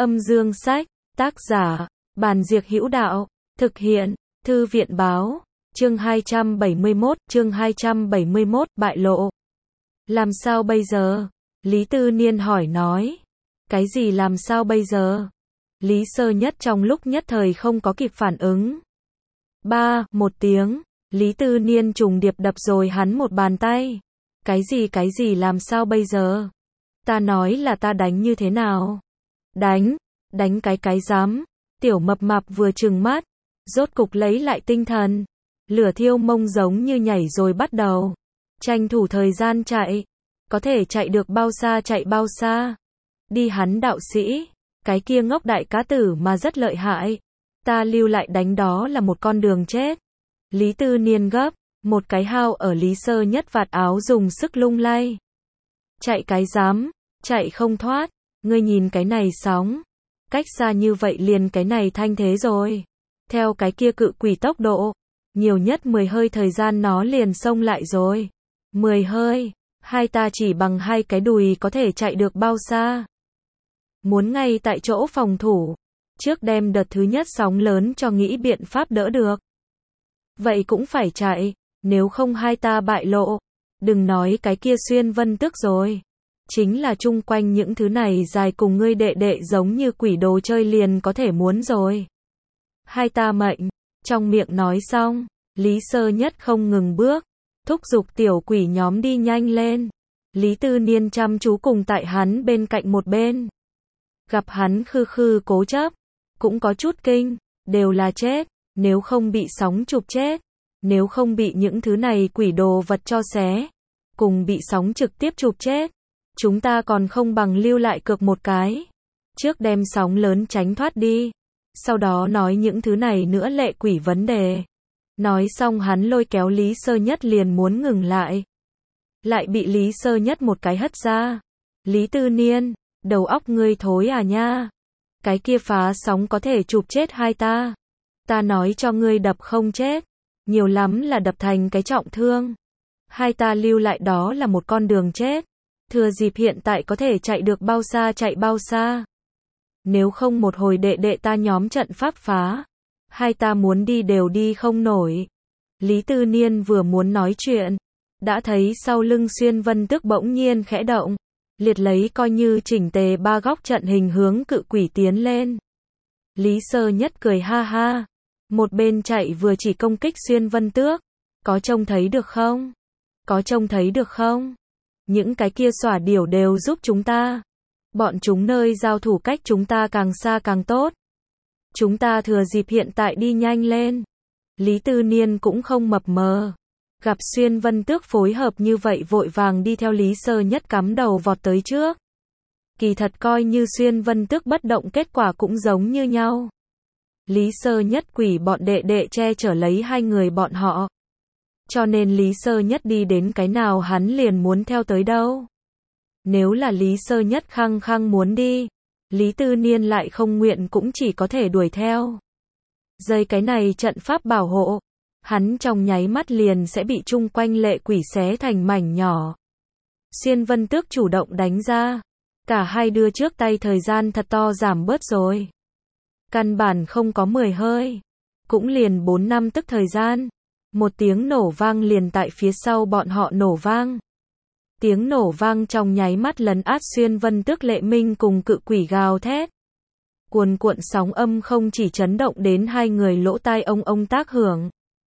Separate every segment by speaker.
Speaker 1: Âm dương sách, tác giả, Bàn Diệc Hữu Đạo, thực hiện, Thư viện báo, chương 271, bại lộ. Làm sao bây giờ? Lý Tư Niên hỏi nói. Cái gì làm sao bây giờ? Lý Sơ Nhất trong lúc nhất thời không có kịp phản ứng. Một tiếng, Lý Tư Niên trùng điệp đập rồi hắn một bàn tay. Cái gì làm sao bây giờ? Ta nói là ta đánh như thế nào? Đánh cái dám. Tiểu mập mạp vừa trừng mắt, rốt cục lấy lại tinh thần. Lửa thiêu mông giống như nhảy rồi bắt đầu. Tranh thủ thời gian chạy. Có thể chạy được bao xa chạy bao xa. Đi hắn đạo sĩ. Cái kia ngốc đại cá tử mà rất lợi hại. Ta lưu lại đánh đó là một con đường chết. Lý Tư Niên gấp. Một cái hao ở Lý Sơ Nhất vạt áo dùng sức lung lay. Chạy cái dám. Chạy không thoát. Ngươi nhìn cái này sóng. Cách xa như vậy liền cái này thanh thế rồi. Theo cái kia cự quỷ tốc độ. Nhiều nhất 10 hơi thời gian nó liền xông lại rồi. 10 hơi. Hai ta chỉ bằng hai cái đùi có thể chạy được bao xa. Muốn ngay tại chỗ phòng thủ. Trước đem đợt thứ nhất sóng lớn cho nghĩ biện pháp đỡ được. Vậy cũng phải chạy. Nếu không hai ta bại lộ. Đừng nói cái kia xuyên vân tước rồi. Chính là chung quanh những thứ này dài cùng ngươi đệ đệ giống như quỷ đồ chơi liền có thể muốn rồi. Hai ta mệnh. Trong miệng nói xong. Lý Sơ Nhất không ngừng bước. Thúc giục tiểu quỷ nhóm đi nhanh lên. Lý Tư Niên chăm chú cùng tại hắn bên cạnh một bên. Gặp hắn khư cố chấp. Cũng có chút kinh. Đều là chết. Nếu không bị sóng chụp chết. Nếu không bị những thứ này quỷ đồ vật cho xé. Cùng bị sóng trực tiếp chụp chết. Chúng ta còn không bằng lưu lại cược một cái. Trước đem sóng lớn tránh thoát đi. Sau đó nói những thứ này nữa lệ quỷ vấn đề. Nói xong hắn lôi kéo Lý Sơ Nhất liền muốn ngừng lại. Lại bị Lý Sơ Nhất một cái hất ra. Lý Tư Niên, đầu óc ngươi thối à nha. Cái kia phá sóng có thể chụp chết hai ta. Ta nói cho ngươi đập không chết. Nhiều lắm là đập thành cái trọng thương. Hai ta lưu lại đó là một con đường chết. Thừa dịp hiện tại có thể chạy được bao xa chạy bao xa. Nếu không một hồi đệ ta nhóm trận pháp phá. Hai ta muốn đi đều đi không nổi. Lý Tư Niên vừa muốn nói chuyện. Đã thấy sau lưng xuyên vân tước bỗng nhiên khẽ động. Liệt lấy coi như chỉnh tề ba góc trận hình hướng cự quỷ tiến lên. Lý Sơ Nhất cười ha ha. Một bên chạy vừa chỉ công kích xuyên vân tước. Có trông thấy được không? Có trông thấy được không? Những cái kia xỏa điểu đều giúp chúng ta. Bọn chúng nơi giao thủ cách chúng ta càng xa càng tốt. Chúng ta thừa dịp hiện tại đi nhanh lên. Lý Tư Niên cũng không mập mờ. Gặp xuyên vân tước phối hợp như vậy vội vàng đi theo Lý Sơ Nhất cắm đầu vọt tới trước. Kỳ thật coi như xuyên vân tước bất động kết quả cũng giống như nhau. Lý Sơ Nhất quỷ bọn đệ che chở lấy hai người bọn họ. Cho nên Lý Sơ Nhất đi đến cái nào hắn liền muốn theo tới đâu. Nếu là Lý Sơ Nhất khăng muốn đi, Lý Tư Niên lại không nguyện cũng chỉ có thể đuổi theo. Dây cái này trận pháp bảo hộ, hắn trong nháy mắt liền sẽ bị chung quanh lệ quỷ xé thành mảnh nhỏ. Xuyên vân tước chủ động đánh ra. Cả hai đưa trước tay thời gian thật to giảm bớt rồi. Căn bản không có 10 hơi. Cũng liền 4-5 tức thời gian. Một tiếng nổ vang liền tại phía sau bọn họ nổ vang. Tiếng nổ vang trong nháy mắt lấn át xuyên vân tước lệ minh cùng cự quỷ gào thét. Cuồn cuộn sóng âm không chỉ chấn động đến hai người lỗ tai ông tác hưởng.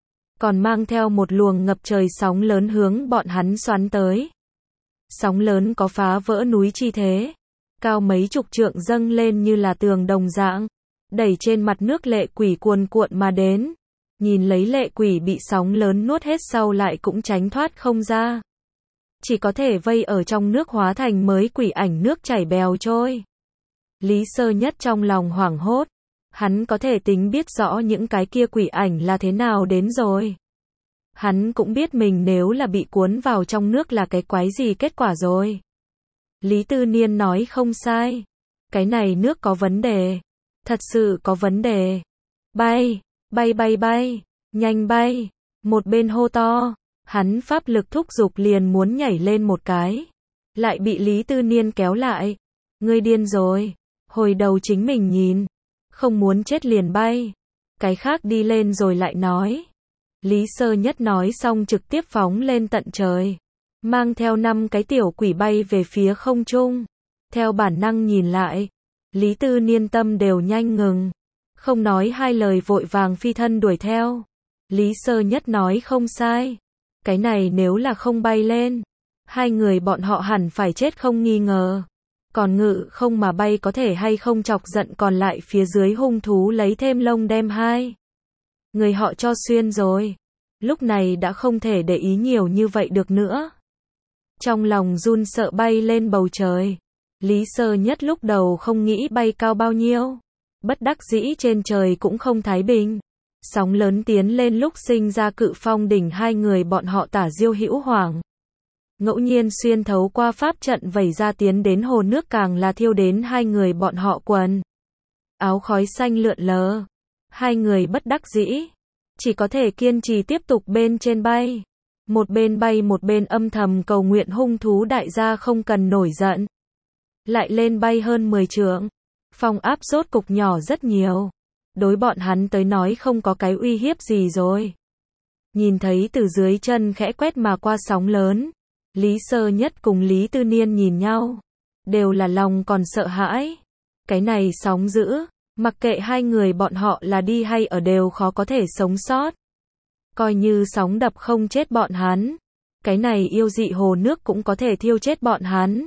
Speaker 1: Còn mang theo một luồng ngập trời sóng lớn hướng bọn hắn xoắn tới. Sóng lớn có phá vỡ núi chi thế. Cao mấy chục trượng dâng lên như là tường đồng dạng. Đẩy trên mặt nước lệ quỷ cuồn cuộn mà đến. Nhìn lấy lệ quỷ bị sóng lớn nuốt hết sau lại cũng tránh thoát không ra. Chỉ có thể vây ở trong nước hóa thành mới quỷ ảnh nước chảy bèo trôi. Lý Sơ Nhất trong lòng hoảng hốt. Hắn có thể tính biết rõ những cái kia quỷ ảnh là thế nào đến rồi. Hắn cũng biết mình nếu là bị cuốn vào trong nước là cái quái gì kết quả rồi. Lý Tư Niên nói không sai. Cái này nước có vấn đề. Thật sự có vấn đề. Bay, nhanh bay. Một bên hô to. Hắn pháp lực thúc giục liền muốn nhảy lên một cái. Lại bị Lý Tư Niên kéo lại. Ngươi điên rồi. Hồi đầu chính mình nhìn, không muốn chết liền bay. Cái khác đi lên rồi lại nói. Lý Sơ Nhất nói xong trực tiếp phóng lên tận trời. Mang theo 5 cái tiểu quỷ bay về phía không trung. Theo bản năng nhìn lại. Lý Tư Niên tâm đều nhanh ngừng. Không nói hai lời vội vàng phi thân đuổi theo. Lý Sơ Nhất nói không sai. Cái này nếu là không bay lên. Hai người bọn họ hẳn phải chết không nghi ngờ. Còn ngự không mà bay có thể hay không chọc giận còn lại phía dưới hung thú lấy thêm lông đem hai. Người họ cho xuyên rồi. Lúc này đã không thể để ý nhiều như vậy được nữa. Trong lòng run sợ bay lên bầu trời. Lý Sơ Nhất lúc đầu không nghĩ bay cao bao nhiêu. Bất đắc dĩ trên trời cũng không thái bình. Sóng lớn tiến lên lúc sinh ra cự phong đỉnh hai người bọn họ tả diêu hữu hoàng. Ngẫu nhiên xuyên thấu qua pháp trận vẩy ra tiến đến hồ nước càng là thiêu đến hai người bọn họ quần. Áo khói xanh lượn lờ. Hai người bất đắc dĩ. Chỉ có thể kiên trì tiếp tục bên trên bay. Một bên bay một bên âm thầm cầu nguyện hung thú đại gia không cần nổi giận. Lại lên bay hơn 10 trượng. Phong áp rốt cục nhỏ rất nhiều. Đối bọn hắn tới nói không có cái uy hiếp gì rồi. Nhìn thấy từ dưới chân khẽ quét mà qua sóng lớn. Lý Sơ Nhất cùng Lý Tư Niên nhìn nhau. Đều là lòng còn sợ hãi. Cái này sóng dữ. Mặc kệ hai người bọn họ là đi hay ở đều khó có thể sống sót. Coi như sóng đập không chết bọn hắn. Cái này yêu dị hồ nước cũng có thể thiêu chết bọn hắn.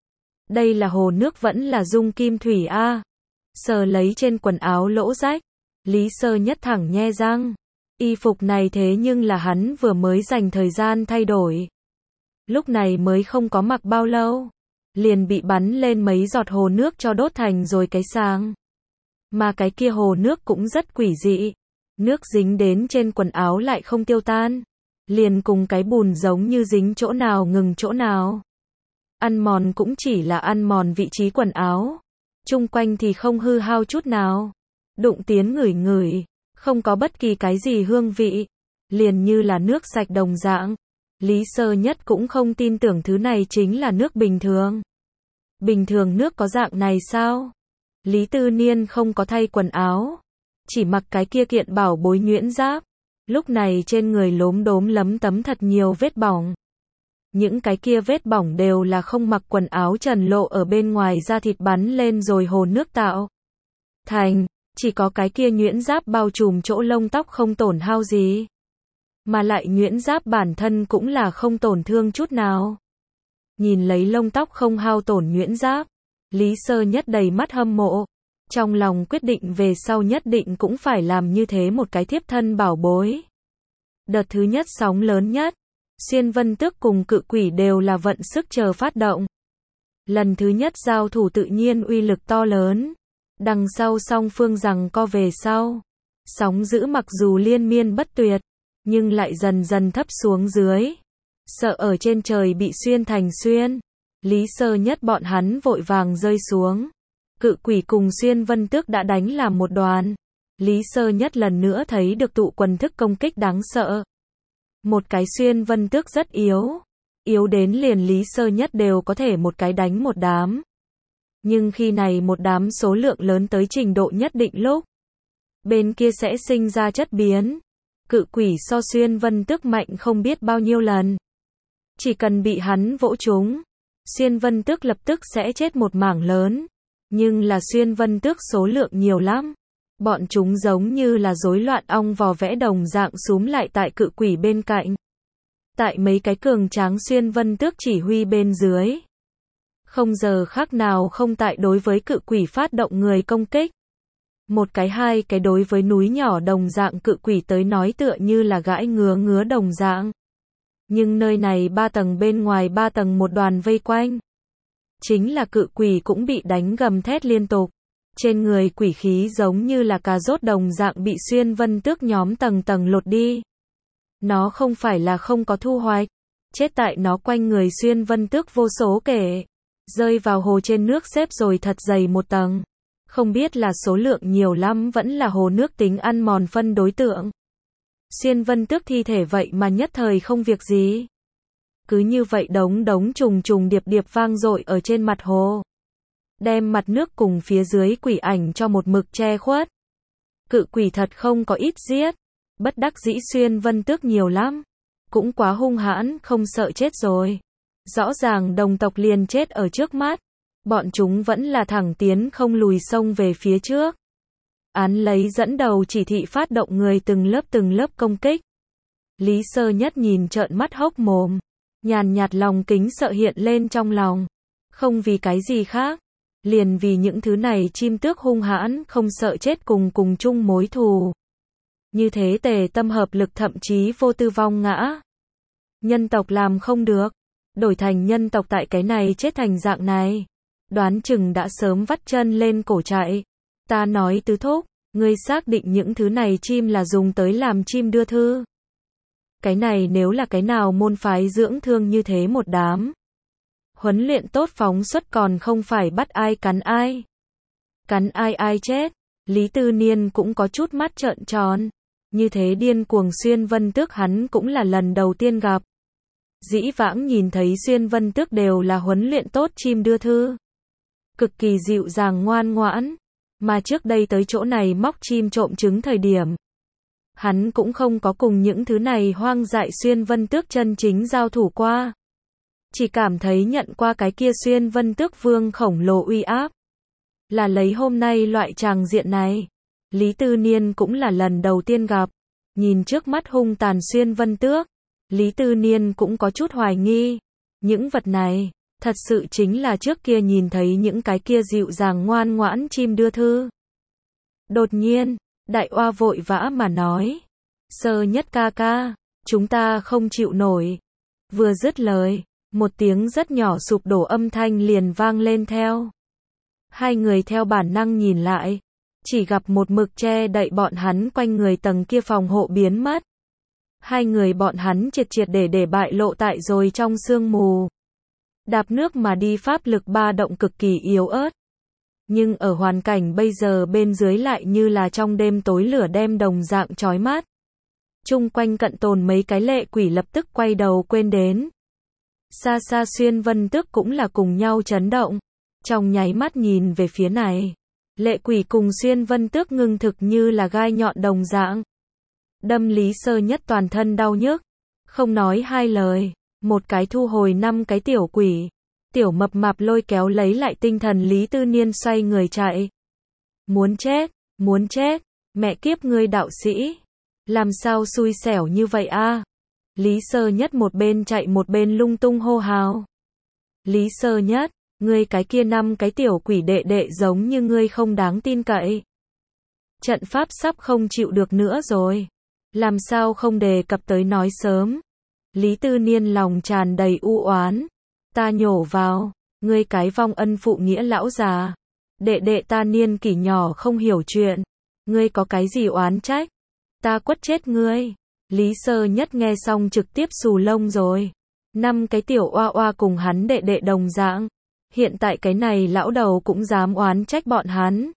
Speaker 1: Đây là hồ nước vẫn là dung kim thủy a. Sờ lấy trên quần áo lỗ rách. Lý Sơ Nhất thẳng nhe răng. Y phục này thế nhưng là hắn vừa mới dành thời gian thay đổi. Lúc này mới không có mặc bao lâu. Liền bị bắn lên mấy giọt hồ nước cho đốt thành rồi cái sáng. Mà cái kia hồ nước cũng rất quỷ dị. Nước dính đến trên quần áo lại không tiêu tan. Liền cùng cái bùn giống như dính chỗ nào ngừng chỗ nào. Ăn mòn cũng chỉ là ăn mòn vị trí quần áo. Chung quanh thì không hư hao chút nào. Đụng tiến ngửi ngửi. Không có bất kỳ cái gì hương vị. Liền như là nước sạch đồng dạng. Lý Sơ Nhất cũng không tin tưởng thứ này chính là nước bình thường. Bình thường nước có dạng này sao? Lý Tư Niên không có thay quần áo. Chỉ mặc cái kia kiện bảo bối nhuyễn giáp. Lúc này trên người lốm đốm lấm tấm thật nhiều vết bỏng. Những cái kia vết bỏng đều là không mặc quần áo trần lộ ở bên ngoài da thịt bắn lên rồi hồ nước tạo thành. Chỉ có cái kia nhuyễn giáp bao trùm chỗ lông tóc không tổn hao gì. Mà lại nhuyễn giáp bản thân cũng là không tổn thương chút nào. Nhìn lấy lông tóc không hao tổn nhuyễn giáp. Lý Sơ Nhất đầy mắt hâm mộ. Trong lòng quyết định về sau nhất định cũng phải làm như thế một cái thiếp thân bảo bối. Đợt thứ nhất sóng lớn nhất. Xuyên Vân Tước cùng cự quỷ đều là vận sức chờ phát động. Lần thứ nhất giao thủ tự nhiên uy lực to lớn. Đằng sau song phương giằng co về sau. Sóng dữ mặc dù liên miên bất tuyệt. Nhưng lại dần dần thấp xuống dưới. Sợ ở trên trời bị xuyên thành xuyên. Lý Sơ Nhất bọn hắn vội vàng rơi xuống. Cự quỷ cùng Xuyên Vân Tước đã đánh làm một đoàn. Lý Sơ Nhất lần nữa thấy được tụ quần thức công kích đáng sợ. Một cái Xuyên Vân Tước rất yếu. Yếu đến liền Lý Sơ Nhất đều có thể một cái đánh một đám. Nhưng khi này một đám số lượng lớn tới trình độ nhất định lúc. Bên kia sẽ sinh ra chất biến. Cự quỷ so Xuyên Vân Tước mạnh không biết bao nhiêu lần. Chỉ cần bị hắn vỗ trúng. Xuyên Vân Tước lập tức sẽ chết một mảng lớn. Nhưng là Xuyên Vân Tước số lượng nhiều lắm. Bọn chúng giống như là rối loạn ong vò vẽ đồng dạng xúm lại tại cự quỷ bên cạnh. Tại mấy cái cường tráng Xuyên Vân Tước chỉ huy bên dưới. Không giờ khác nào không tại đối với cự quỷ phát động người công kích. Một cái hai cái đối với núi nhỏ đồng dạng cự quỷ tới nói tựa như là gãi ngứa ngứa đồng dạng. Nhưng nơi này 3 tầng bên ngoài 3 tầng một đoàn vây quanh. Chính là cự quỷ cũng bị đánh gầm thét liên tục. Trên người quỷ khí giống như là cà rốt đồng dạng bị Xuyên Vân Tước nhóm tầng tầng lột đi. Nó không phải là không có thu hoạch. Chết tại nó quanh người Xuyên Vân Tước vô số kể. Rơi vào hồ trên nước xếp rồi thật dày một tầng. Không biết là số lượng nhiều lắm vẫn là hồ nước tính ăn mòn phân đối tượng. Xuyên Vân Tước thi thể vậy mà nhất thời không việc gì. Cứ như vậy đống đống trùng trùng điệp điệp vang dội ở trên mặt hồ. đem mặt nước cùng phía dưới quỷ ảnh cho một mực che khuất. Cự quỷ thật không có ít giết, bất đắc dĩ Xuyên Vân Tước nhiều lắm, cũng quá hung hãn, không sợ chết rồi. Rõ ràng đồng tộc liền chết ở trước mắt, bọn chúng vẫn là thẳng tiến không lùi xông về phía trước. Án lấy dẫn đầu chỉ thị phát động người từng lớp công kích. Lý Sơ Nhất nhìn trợn mắt hốc mồm, nhàn nhạt lòng kính sợ hiện lên trong lòng. Không vì cái gì khác, liền vì những thứ này chim tước hung hãn không sợ chết cùng chung mối thù. Như thế tề tâm hợp lực thậm chí vô tư vong ngã. Nhân tộc làm không được, đổi thành nhân tộc tại cái này chết thành dạng này. Đoán chừng đã sớm vắt chân lên cổ chạy. Ta nói tứ thúc, ngươi xác định những thứ này chim là dùng tới làm chim đưa thư. Cái này nếu là cái nào môn phái dưỡng thương như thế một đám. Huấn luyện tốt phóng xuất còn không phải bắt ai cắn ai. Cắn ai ai chết. Lý Tư Niên cũng có chút mắt trợn tròn. Như thế điên cuồng Xuyên Vân Tước hắn cũng là lần đầu tiên gặp. Dĩ vãng nhìn thấy Xuyên Vân Tước đều là huấn luyện tốt chim đưa thư. Cực kỳ dịu dàng ngoan ngoãn. Mà trước đây tới chỗ này móc chim trộm trứng thời điểm. Hắn cũng không có cùng những thứ này hoang dại Xuyên Vân Tước chân chính giao thủ qua. Chỉ cảm thấy nhận qua cái kia Xuyên Vân Tước vương khổng lồ uy áp. Là lấy hôm nay loại tràng diện này. Lý Tư Niên cũng là lần đầu tiên gặp. Nhìn trước mắt hung tàn Xuyên Vân Tước. Lý Tư Niên cũng có chút hoài nghi. Những vật này, thật sự chính là trước kia nhìn thấy những cái kia dịu dàng ngoan ngoãn chim đưa thư. Đột nhiên, Đại Oa vội vã mà nói. Sơ Nhất ca ca, chúng ta không chịu nổi. Vừa dứt lời, một tiếng rất nhỏ sụp đổ âm thanh liền vang lên theo. Hai người theo bản năng nhìn lại, chỉ gặp một mực che đậy bọn hắn quanh người tầng kia phòng hộ biến mất. Hai người bọn hắn triệt để bại lộ tại rồi trong sương mù. Đạp nước mà đi pháp lực ba động cực kỳ yếu ớt. Nhưng ở hoàn cảnh bây giờ bên dưới lại như là trong đêm tối lửa đem đồng dạng chói mắt. Chung quanh cận tồn mấy cái lệ quỷ lập tức quay đầu quên đến. Xa xa Xuyên Vân Tước cũng là cùng nhau chấn động. Trong nháy mắt nhìn về phía này. Lệ quỷ cùng Xuyên Vân Tước ngưng thực như là gai nhọn đồng dạng. Đâm Lý Sơ Nhất toàn thân đau nhức. Không nói hai lời. Một cái thu hồi 5 cái tiểu quỷ. Tiểu mập mạp lôi kéo lấy lại tinh thần Lý Tư Niên xoay người chạy. Muốn chết, mẹ kiếp ngươi đạo sĩ. Làm sao xui xẻo như vậy a? Lý Sơ Nhất một bên chạy một bên lung tung hô hào. Lý Sơ Nhất, ngươi cái kia 5 cái tiểu quỷ đệ đệ giống như ngươi không đáng tin cậy. Trận pháp sắp không chịu được nữa rồi. Làm sao không đề cập tới nói sớm. Lý Tư Niên lòng tràn đầy u oán. Ta nhổ vào, ngươi cái vong ân phụ nghĩa lão già. Đệ đệ ta niên kỷ nhỏ không hiểu chuyện. Ngươi có cái gì oán trách? Ta quất chết ngươi. Lý Sơ Nhất nghe xong trực tiếp xù lông rồi. 5 cái tiểu oa oa cùng hắn đệ đệ đồng dạng. Hiện tại cái này lão đầu cũng dám oán trách bọn hắn.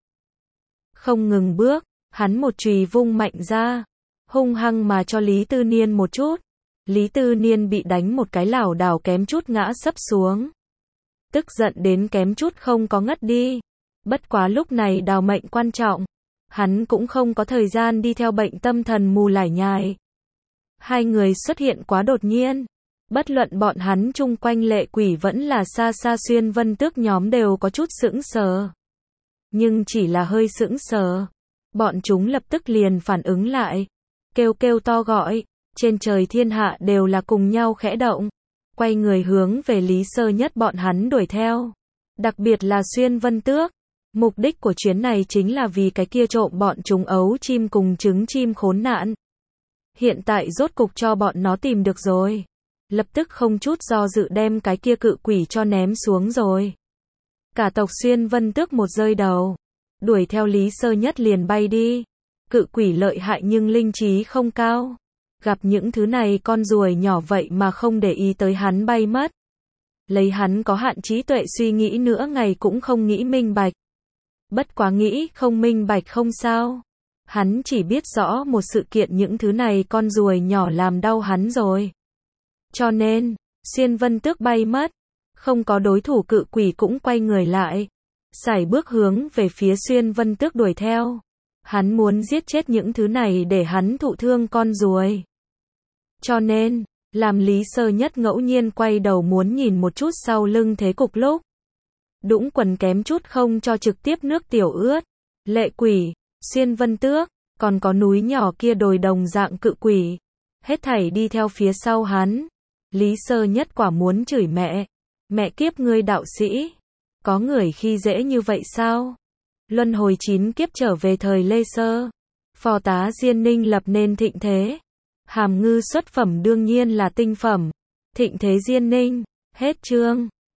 Speaker 1: Không ngừng bước, hắn một chùy vung mạnh ra. Hung hăng mà cho Lý Tư Niên một chút. Lý Tư Niên bị đánh một cái lảo đảo kém chút ngã sấp xuống. Tức giận đến kém chút không có ngất đi. Bất quá lúc này đào mệnh quan trọng. Hắn cũng không có thời gian đi theo bệnh tâm thần mù lải nhải. Hai người xuất hiện quá đột nhiên. Bất luận bọn hắn chung quanh lệ quỷ vẫn là xa xa Xuyên Vân Tước nhóm đều có chút sững sờ. Nhưng chỉ là hơi sững sờ. Bọn chúng lập tức liền phản ứng lại. Kêu to gọi. Trên trời thiên hạ đều là cùng nhau khẽ động. Quay người hướng về Lý Sơ Nhất bọn hắn đuổi theo. Đặc biệt là Xuyên Vân Tước. Mục đích của chuyến này chính là vì cái kia trộm bọn chúng ấu chim cùng trứng chim khốn nạn. Hiện tại rốt cục cho bọn nó tìm được rồi. Lập tức không chút do dự đem cái kia cự quỷ cho ném xuống rồi. Cả tộc Xuyên Vân Tước một rơi đầu. Đuổi theo Lý Sơ Nhất liền bay đi. Cự quỷ lợi hại nhưng linh trí không cao. Gặp những thứ này con ruồi nhỏ vậy mà không để ý tới hắn bay mất. Lấy hắn có hạn trí tuệ suy nghĩ nữa ngày cũng không nghĩ minh bạch. Bất quá nghĩ không minh bạch không sao. Hắn chỉ biết rõ một sự kiện những thứ này con ruồi nhỏ làm đau hắn rồi. Cho nên, Xuyên Vân Tước bay mất. Không có đối thủ cự quỷ cũng quay người lại. sải bước hướng về phía Xuyên Vân Tước đuổi theo. Hắn muốn giết chết những thứ này để hắn thụ thương con ruồi. Cho nên, làm Lý Sơ Nhất ngẫu nhiên quay đầu muốn nhìn một chút sau lưng thế cục lúc. Đũng quần kém chút không cho trực tiếp nước tiểu ướt. Lệ quỷ, Xuyên Vân Tước, còn có núi nhỏ kia đồi đồng dạng cự quỷ. Hết thảy đi theo phía sau hắn. Lý Sơ Nhất quả muốn chửi mẹ. Mẹ kiếp ngươi đạo sĩ. Có người khi dễ như vậy sao? Luân hồi 9 kiếp trở về thời Lê Sơ. Phò tá Diên Ninh lập nên thịnh thế. Hàm ngư xuất phẩm đương nhiên là tinh phẩm. Thịnh thế Diên Ninh. Hết chương.